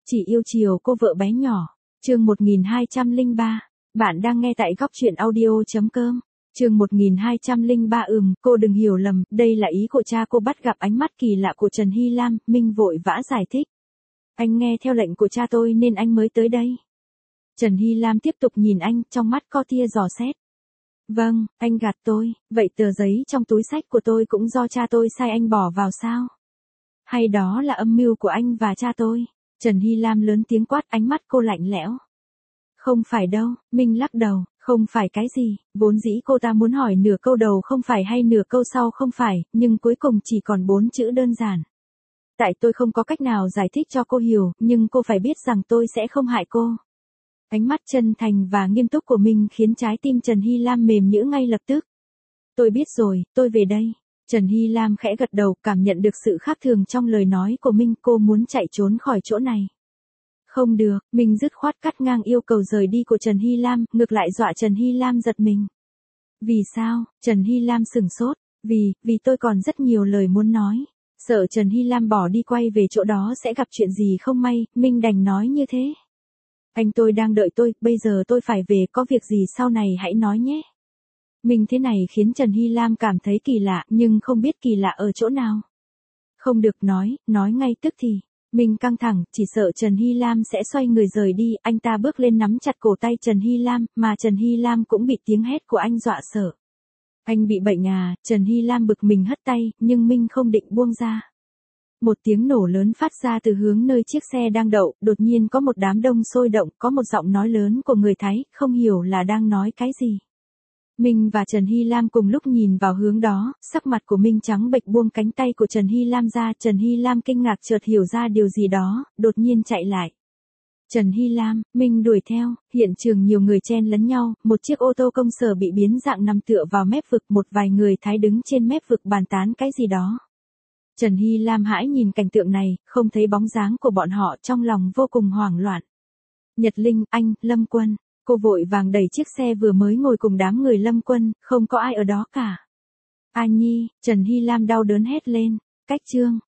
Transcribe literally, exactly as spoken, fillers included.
Chỉ yêu chiều cô vợ bé nhỏ. Chương một nghìn hai trăm lẻ ba. Bạn đang nghe tại góc truyện audio.com. Chương một nghìn hai trăm lẻ ba. Ừm, cô đừng hiểu lầm, đây là ý của cha. Cô bắt gặp ánh mắt kỳ lạ của Trần Hy Lam, Minh vội vã giải thích. Anh nghe theo lệnh của cha tôi nên anh mới tới đây. Trần Hy Lam tiếp tục nhìn anh, trong mắt có tia dò xét. Vâng, anh gạt tôi, vậy tờ giấy trong túi xách của tôi cũng do cha tôi sai anh bỏ vào sao? Hay đó là âm mưu của anh và cha tôi? Trần Hy Lam lớn tiếng quát, ánh mắt cô lạnh lẽo. Không phải đâu, Minh lắc đầu, không phải cái gì, vốn dĩ cô ta muốn hỏi nửa câu đầu không phải hay nửa câu sau không phải, nhưng cuối cùng chỉ còn bốn chữ đơn giản. Tại tôi không có cách nào giải thích cho cô hiểu, nhưng cô phải biết rằng tôi sẽ không hại cô. Ánh mắt chân thành và nghiêm túc của mình khiến trái tim Trần Hy Lam mềm nhũn ngay lập tức. Tôi biết rồi, tôi về đây. Trần Hy Lam khẽ gật đầu, cảm nhận được sự khác thường trong lời nói của Minh, cô muốn chạy trốn khỏi chỗ này. Không được, Minh dứt khoát cắt ngang yêu cầu rời đi của Trần Hy Lam, ngược lại dọa Trần Hy Lam giật mình. Vì sao? Trần Hy Lam sửng sốt. Vì, vì tôi còn rất nhiều lời muốn nói. Sợ Trần Hy Lam bỏ đi quay về chỗ đó sẽ gặp chuyện gì không may, Minh đành nói như thế. Anh tôi đang đợi tôi, bây giờ tôi phải về, có việc gì sau này hãy nói nhé. Minh thế này khiến Trần Hy Lam cảm thấy kỳ lạ, nhưng không biết kỳ lạ ở chỗ nào. Không được nói, nói ngay tức thì. Minh căng thẳng, chỉ sợ Trần Hy Lam sẽ xoay người rời đi, anh ta bước lên nắm chặt cổ tay Trần Hy Lam, mà Trần Hy Lam cũng bị tiếng hét của anh dọa sợ. Anh bị bệnh à? Trần Hy Lam bực mình hất tay, nhưng Minh không định buông ra. Một tiếng nổ lớn phát ra từ hướng nơi chiếc xe đang đậu, đột nhiên có một đám đông sôi động, có một giọng nói lớn của người Thái, không hiểu là đang nói cái gì. Minh và Trần Hy Lam cùng lúc nhìn vào hướng đó, sắc mặt của Minh trắng bệch, buông cánh tay của Trần Hy Lam ra, Trần Hy Lam kinh ngạc chợt hiểu ra điều gì đó, đột nhiên chạy lại. Trần Hy Lam, Minh đuổi theo, hiện trường nhiều người chen lấn nhau, một chiếc ô tô công sở bị biến dạng nằm tựa vào mép vực, một vài người Thái đứng trên mép vực bàn tán cái gì đó. Trần Hy Lam hãi nhìn cảnh tượng này, không thấy bóng dáng của bọn họ, trong lòng vô cùng hoảng loạn. Nhật Linh, anh, Lâm Quân. Cô vội vàng đẩy chiếc xe vừa mới ngồi cùng đám người Lâm Quân, không có ai ở đó cả. A Nhi, Trần Hy Lam đau đớn hét lên. Cách chương,